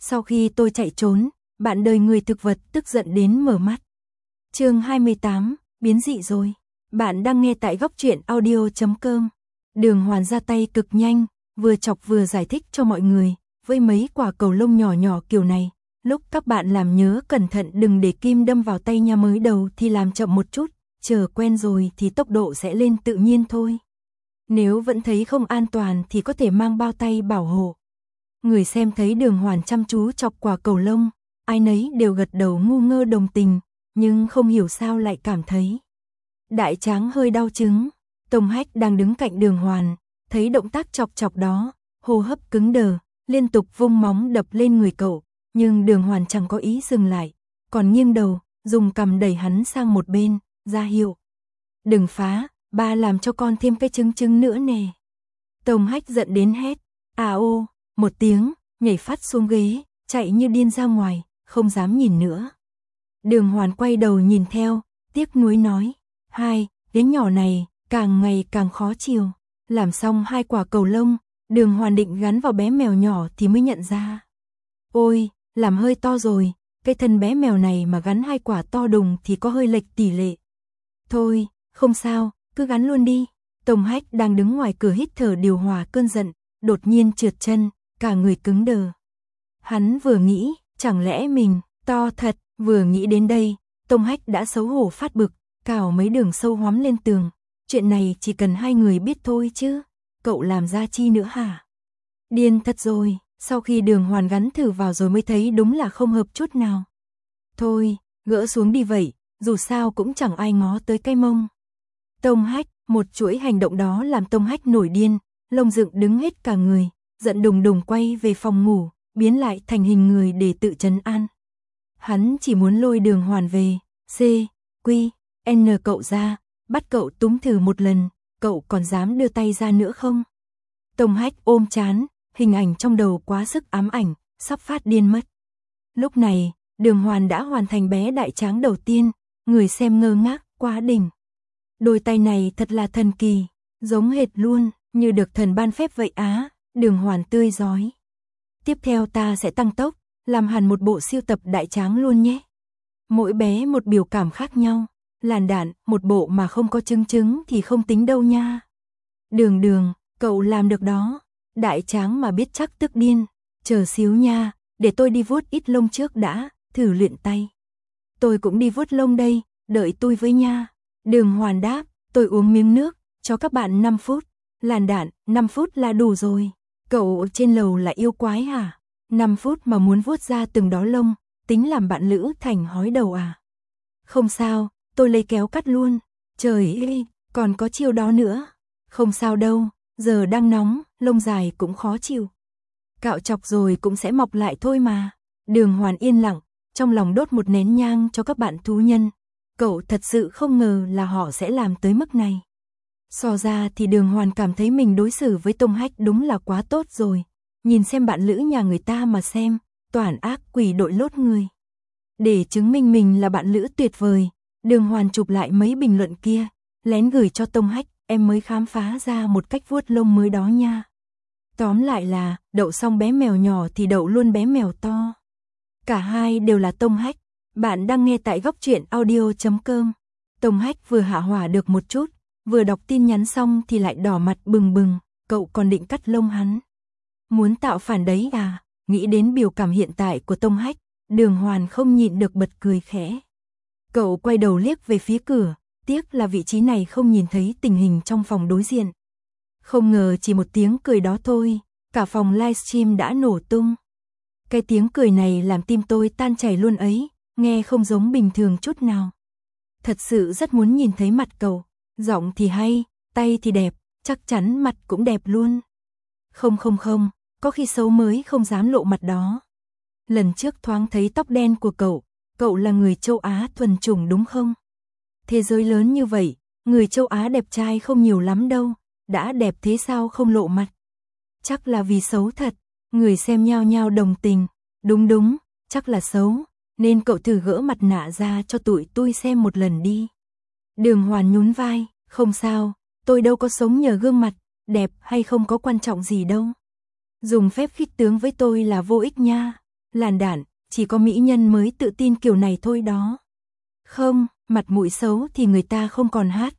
Sau khi tôi chạy trốn, bạn đời người thực vật tức giận đến mở mắt. Chương 28, biến dị rồi. Bạn đang nghe tại góc truyện audio.com. Đường Hoàn ra tay cực nhanh, vừa chọc vừa giải thích cho mọi người, với mấy quả cầu lông nhỏ nhỏ kiểu này, lúc các bạn làm nhớ cẩn thận đừng để kim đâm vào tay nha, mới đầu thì làm chậm một chút, chờ quen rồi thì tốc độ sẽ lên tự nhiên thôi. Nếu vẫn thấy không an toàn thì có thể mang bao tay bảo hộ. Người xem thấy Đường Hoàn chăm chú chọc quả cầu lông, ai nấy đều gật đầu ngu ngơ đồng tình, nhưng không hiểu sao lại cảm thấy đại tráng hơi đau chứng. Tông Hách đang đứng cạnh Đường Hoàn, thấy động tác chọc chọc đó, hô hấp cứng đờ, liên tục vung móng đập lên người cậu, nhưng Đường Hoàn chẳng có ý dừng lại, còn nghiêng đầu, dùng cằm đẩy hắn sang một bên, ra hiệu. Đừng phá, ba làm cho con thêm cái trứng nữa nè. Tông Hách giận đến hét, à ô, một tiếng, nhảy phát xuống ghế, chạy như điên ra ngoài, không dám nhìn nữa. Đường Hoàn quay đầu nhìn theo, tiếc nuối nói, đứa nhỏ này, càng ngày càng khó chiều. Làm xong 2 quả cầu lông, Đường Hoàn định gắn vào bé mèo nhỏ thì mới nhận ra. Ôi, làm hơi to rồi, cái thân bé mèo này mà gắn 2 quả to đùng thì có hơi lệch tỷ lệ. Thôi, không sao, cứ gắn luôn đi. Tông Hách đang đứng ngoài cửa hít thở điều hòa cơn giận, đột nhiên trượt chân, cả người cứng đờ. Hắn vừa nghĩ, chẳng lẽ mình to thật, vừa nghĩ đến đây, Tông Hách đã xấu hổ phát bực, cào mấy đường sâu hoắm lên tường. Chuyện này chỉ cần 2 người biết thôi chứ, cậu làm ra chi nữa hả? Điên thật rồi, sau khi Đường Hoàn gắn thử vào rồi mới thấy đúng là không hợp chút nào. Thôi, gỡ xuống đi vậy, dù sao cũng chẳng ai ngó tới cái mông. Tông Hách, một chuỗi hành động đó làm Tông Hách nổi điên, lông dựng đứng hết cả người, giận đùng đùng quay về phòng ngủ, biến lại thành hình người để tự trấn an. Hắn chỉ muốn lôi Đường Hoàn về, N cậu ra, bắt cậu túm thử một lần, cậu còn dám đưa tay ra nữa không? Tông Hách ôm chán, hình ảnh trong đầu quá sức ám ảnh, sắp phát điên mất. Lúc này, Đường Hoàn đã hoàn thành bé đại tráng đầu tiên, người xem ngơ ngác, quá đỉnh. Đôi tay này thật là thần kỳ, giống hệt luôn, như được thần ban phép vậy á, Đường Hoàn tươi rói. Tiếp theo ta sẽ tăng tốc, làm hẳn một bộ siêu tập đại tráng luôn nhé. Mỗi bé một biểu cảm khác nhau, làn đạn, một bộ mà không có trứng thì không tính đâu nha. Đường, cậu làm được đó, đại tráng mà biết chắc tức điên, chờ xíu nha, để tôi đi vuốt ít lông trước đã, thử luyện tay. Tôi cũng đi vuốt lông đây, đợi tôi với nha. Đường Hoàn đáp, tôi uống miếng nước, cho các bạn 5 phút. Làn đạn, 5 phút là đủ rồi. Cậu trên lầu là yêu quái hả? 5 phút mà muốn vuốt ra từng đó lông, tính làm bạn Lữ Thành hói đầu à? Không sao, tôi lấy kéo cắt luôn. Trời ơi, còn có chiêu đó nữa. Không sao đâu, giờ đang nóng, lông dài cũng khó chịu. Cạo chọc rồi cũng sẽ mọc lại thôi mà. Đường Hoàn yên lặng, trong lòng đốt một nén nhang cho các bạn thú nhân. Cậu thật sự không ngờ là họ sẽ làm tới mức này. So ra thì Đường Hoàn cảm thấy mình đối xử với Tông Hách đúng là quá tốt rồi. Nhìn xem bạn Lữ nhà người ta mà xem, toàn ác quỷ đội lốt người. Để chứng minh mình là bạn Lữ tuyệt vời, Đường Hoàn chụp lại mấy bình luận kia, lén gửi cho Tông Hách, em mới khám phá ra một cách vuốt lông mới đó nha. Tóm lại là, đậu xong bé mèo nhỏ thì đậu luôn bé mèo to. Cả hai đều là Tông Hách. Bạn đang nghe tại góc truyện audio.com. Tông Hách vừa hạ hỏa được một chút, vừa đọc tin nhắn xong thì lại đỏ mặt bừng bừng, cậu còn định cắt lông hắn. Muốn tạo phản đấy à? Nghĩ đến biểu cảm hiện tại của Tông Hách, Đường Hoàn không nhịn được bật cười khẽ. Cậu quay đầu liếc về phía cửa, tiếc là vị trí này không nhìn thấy tình hình trong phòng đối diện. Không ngờ chỉ một tiếng cười đó thôi, cả phòng livestream đã nổ tung. Cái tiếng cười này làm tim tôi tan chảy luôn ấy, nghe không giống bình thường chút nào. Thật sự rất muốn nhìn thấy mặt cậu, giọng thì hay, tay thì đẹp, chắc chắn mặt cũng đẹp luôn. Không, có khi xấu mới không dám lộ mặt đó. Lần trước thoáng thấy tóc đen của cậu là người châu Á thuần chủng đúng không? Thế giới lớn như vậy, người châu Á đẹp trai không nhiều lắm đâu, đã đẹp thế sao không lộ mặt? Chắc là vì xấu thật, người xem nhao nhao đồng tình. Đúng, chắc là xấu, nên cậu thử gỡ mặt nạ ra cho tụi tôi xem một lần đi. Đường Hoàn nhún vai, không sao, tôi đâu có sống nhờ gương mặt, đẹp hay không có quan trọng gì đâu. Dùng phép khích tướng với tôi là vô ích nha. Làn đạn, chỉ có mỹ nhân mới tự tin kiểu này thôi đó. Không, mặt mũi xấu thì người ta không còn hát.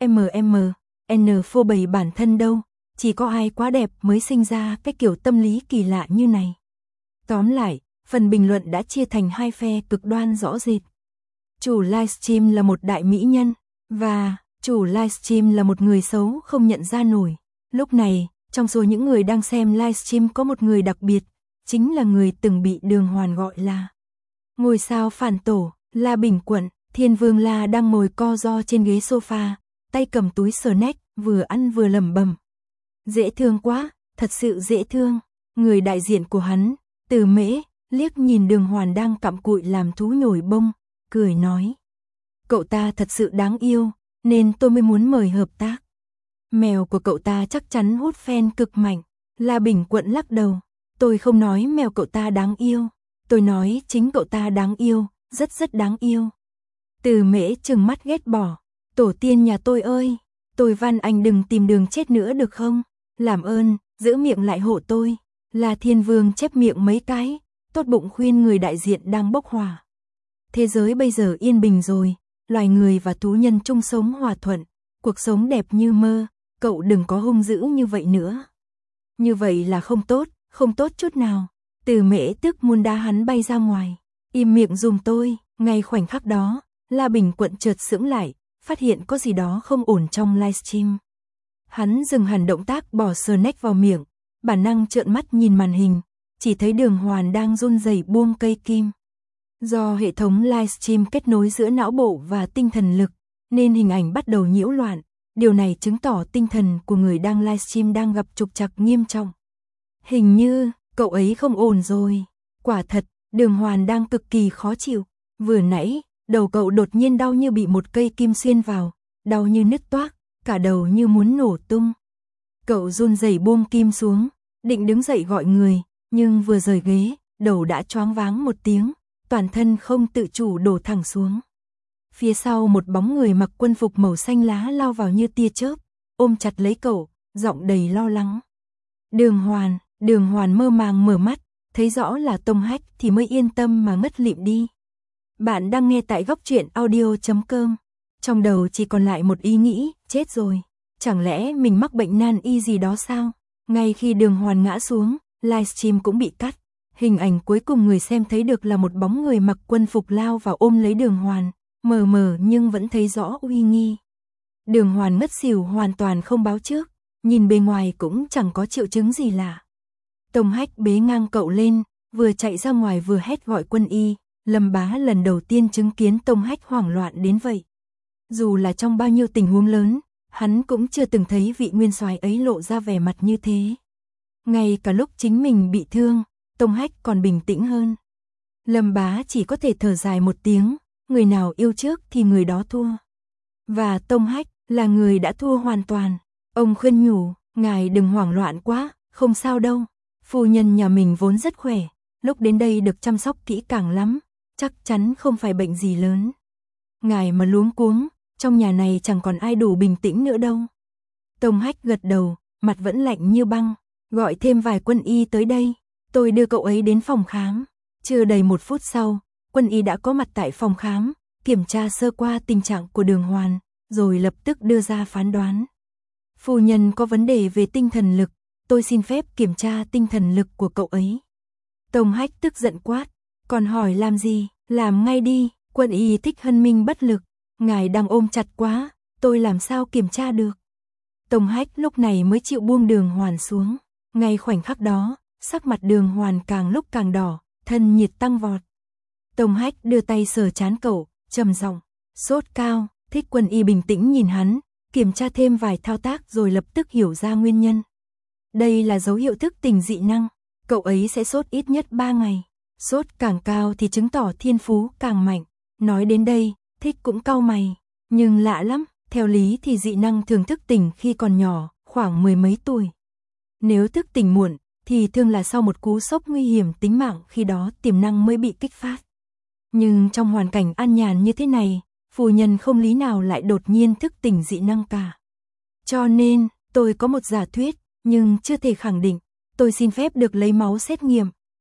N phô bày bản thân đâu, chỉ có ai quá đẹp mới sinh ra cái kiểu tâm lý kỳ lạ như này. Tóm lại, phần bình luận đã chia thành hai phe cực đoan rõ rệt. Chủ livestream là một đại mỹ nhân, và chủ livestream là một người xấu không nhận ra nổi. Lúc này, trong số những người đang xem livestream có một người đặc biệt, chính là người từng bị Đường Hoàn gọi là ngôi sao phản tổ, La Bình Quận. Thiên Vương La đang ngồi co ro trên ghế sofa, tay cầm túi snack, vừa ăn vừa lẩm bẩm. Dễ thương quá, thật sự dễ thương. Người đại diện của hắn, Từ Mễ, liếc nhìn Đường Hoàn đang cặm cụi làm thú nhồi bông, cười nói. Cậu ta thật sự đáng yêu, nên tôi mới muốn mời hợp tác. Mèo của cậu ta chắc chắn hút fan cực mạnh. La Bình Quận lắc đầu. Tôi không nói mèo cậu ta đáng yêu. Tôi nói chính cậu ta đáng yêu, rất rất đáng yêu. Từ Mễ trừng mắt ghét bỏ. Tổ tiên nhà tôi ơi, tôi van anh đừng tìm đường chết nữa được không? Làm ơn, giữ miệng lại hộ tôi. La Thiên Vương chép miệng mấy cái, tốt bụng khuyên người đại diện đang bốc hỏa. Thế giới bây giờ yên bình rồi, loài người và thú nhân chung sống hòa thuận, cuộc sống đẹp như mơ, cậu đừng có hung dữ như vậy nữa. Như vậy là không tốt chút nào. Từ Mễ tức muốn đá hắn bay ra ngoài. Im miệng giùm tôi. Ngay khoảnh khắc đó, La Bình Quận chợt sững lại, phát hiện có gì đó không ổn trong livestream. Hắn dừng hẳn động tác bỏ snack vào miệng, bản năng trợn mắt nhìn màn hình, chỉ thấy Đường Hoàn đang run rẩy buông cây kim. Do hệ thống livestream kết nối giữa não bộ và tinh thần lực, nên hình ảnh bắt đầu nhiễu loạn. Điều này chứng tỏ tinh thần của người đang livestream đang gặp trục trặc nghiêm trọng. Hình như, cậu ấy không ổn rồi. Quả thật, Đường Hoàn đang cực kỳ khó chịu. Vừa nãy, đầu cậu đột nhiên đau như bị một cây kim xuyên vào, đau như nứt toác, cả đầu như muốn nổ tung. Cậu run rẩy buông kim xuống, định đứng dậy gọi người, nhưng vừa rời ghế, đầu đã choáng váng một tiếng, toàn thân không tự chủ đổ thẳng xuống. Phía sau một bóng người mặc quân phục màu xanh lá lao vào như tia chớp, ôm chặt lấy cậu, giọng đầy lo lắng. Đường Hoàn mơ màng mở mắt, thấy rõ là Tông Hách thì mới yên tâm mà ngất lịm đi. Bạn đang nghe tại góc truyện audio.com. Trong đầu chỉ còn lại một ý nghĩ, chết rồi. Chẳng lẽ mình mắc bệnh nan y gì đó sao? Ngay khi Đường Hoàn ngã xuống, livestream cũng bị cắt. Hình ảnh cuối cùng người xem thấy được là một bóng người mặc quân phục lao vào ôm lấy Đường Hoàn, mờ mờ nhưng vẫn thấy rõ uy nghi. Đường Hoàn ngất xỉu hoàn toàn không báo trước, nhìn bề ngoài cũng chẳng có triệu chứng gì lạ. Tông Hách bế ngang cậu lên, vừa chạy ra ngoài vừa hét gọi quân y. Lâm Bá lần đầu tiên chứng kiến Tông Hách hoảng loạn đến vậy. Dù là trong bao nhiêu tình huống lớn, hắn cũng chưa từng thấy vị nguyên soái ấy lộ ra vẻ mặt như thế. Ngay cả lúc chính mình bị thương, Tông Hách còn bình tĩnh hơn. Lâm Bá chỉ có thể thở dài một tiếng, người nào yêu trước thì người đó thua. Và Tông Hách là người đã thua hoàn toàn. Ông khuyên nhủ, ngài đừng hoảng loạn quá, không sao đâu. Phu nhân nhà mình vốn rất khỏe, lúc đến đây được chăm sóc kỹ càng lắm, chắc chắn không phải bệnh gì lớn. Ngài mà luống cuống, trong nhà này chẳng còn ai đủ bình tĩnh nữa đâu. Tông Hách gật đầu, mặt vẫn lạnh như băng, gọi thêm vài quân y tới đây, tôi đưa cậu ấy đến phòng khám. Chưa đầy 1 phút sau, quân y đã có mặt tại phòng khám, kiểm tra sơ qua tình trạng của Đường Hoàn, rồi lập tức đưa ra phán đoán. Phu nhân có vấn đề về tinh thần lực, tôi xin phép kiểm tra tinh thần lực của cậu ấy. Tông Hách tức giận quát, còn hỏi làm gì, làm ngay đi. Quân y Thích Hân Minh bất lực, ngài đang ôm chặt quá, tôi làm sao kiểm tra được. Tông Hách lúc này mới chịu buông Đường Hoàn xuống. Ngay khoảnh khắc đó, sắc mặt Đường Hoàn càng lúc càng đỏ, thân nhiệt tăng vọt. Tông Hách đưa tay sờ trán cậu, trầm giọng, sốt cao. Thích quân y bình tĩnh nhìn hắn, kiểm tra thêm vài thao tác rồi lập tức hiểu ra nguyên nhân. Đây là dấu hiệu thức tỉnh dị năng, cậu ấy sẽ sốt ít nhất 3 ngày. Sốt càng cao thì chứng tỏ thiên phú càng mạnh. Nói đến đây, Thích cũng cau mày. Nhưng lạ lắm, theo lý thì dị năng thường thức tỉnh khi còn nhỏ, khoảng 10 mấy tuổi. Nếu thức tỉnh muộn, thì thường là sau một cú sốc nguy hiểm tính mạng, khi đó tiềm năng mới bị kích phát. Nhưng trong hoàn cảnh an nhàn như thế này, phu nhân không lý nào lại đột nhiên thức tỉnh dị năng cả. Cho nên, tôi có một giả thuyết, nhưng chưa thể khẳng định. Tôi xin phép được lấy máu xét nghiệm.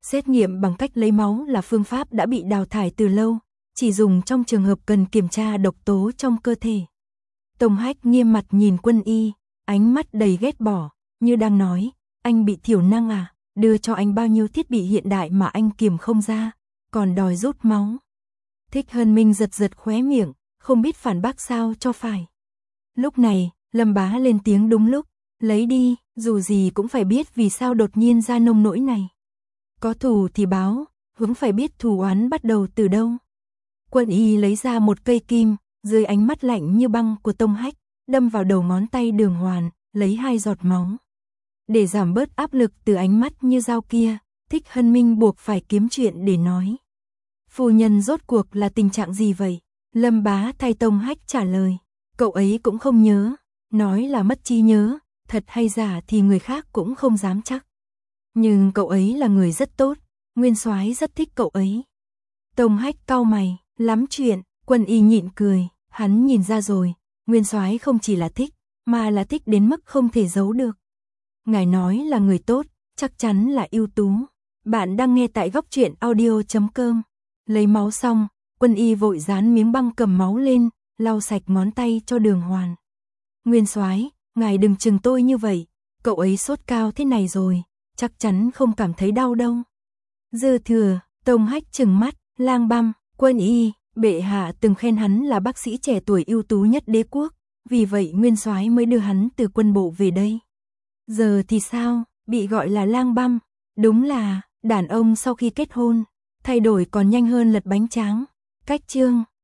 Xét nghiệm bằng cách lấy máu là phương pháp đã bị đào thải từ lâu, chỉ dùng trong trường hợp cần kiểm tra độc tố trong cơ thể. Tông Hách nghiêm mặt nhìn Quân Y, ánh mắt đầy ghét bỏ, như đang nói, anh bị thiểu năng à, đưa cho anh bao nhiêu thiết bị hiện đại mà anh kiểm không ra, còn đòi rút máu. Thích Hân Minh giật giật khóe miệng, không biết phản bác sao cho phải. Lúc này, Lâm Bá lên tiếng đúng lúc, lấy đi, dù gì cũng phải biết vì sao đột nhiên ra nông nỗi này. Có thù thì báo, huống phải biết thù oán bắt đầu từ đâu. Quân Y lấy ra một cây kim, dưới ánh mắt lạnh như băng của Tông Hách, đâm vào đầu ngón tay Đường Hoàn, lấy 2 giọt máu. Để giảm bớt áp lực từ ánh mắt như dao kia, Thích Hân Minh buộc phải kiếm chuyện để nói. Phu nhân rốt cuộc là tình trạng gì vậy? Lâm Bá thay Tông Hách trả lời. Cậu ấy cũng không nhớ, nói là mất trí nhớ, thật hay giả thì người khác cũng không dám chắc. Nhưng cậu ấy là người rất tốt, Nguyên Soái rất thích cậu ấy. Tông Hách cau mày, lắm chuyện, Quân Y nhịn cười, hắn nhìn ra rồi, Nguyên Soái không chỉ là thích, mà là thích đến mức không thể giấu được. Ngài nói là người tốt, chắc chắn là ưu tú. Bạn đang nghe tại góc truyện audio.com. Lấy máu xong, Quân Y vội dán miếng băng cầm máu lên, lau sạch ngón tay cho Đường Hoàn. Nguyên Soái, ngài đừng chừng tôi như vậy, cậu ấy sốt cao thế này rồi, chắc chắn không cảm thấy đau đâu. Dư Thừa, Tông Hách trừng mắt, lang băm, Quân Y, bệ hạ từng khen hắn là bác sĩ trẻ tuổi ưu tú nhất đế quốc, vì vậy Nguyên Soái mới đưa hắn từ quân bộ về đây. Giờ thì sao, bị gọi là lang băm, đúng là đàn ông sau khi kết hôn, thay đổi còn nhanh hơn lật bánh tráng. Cách chương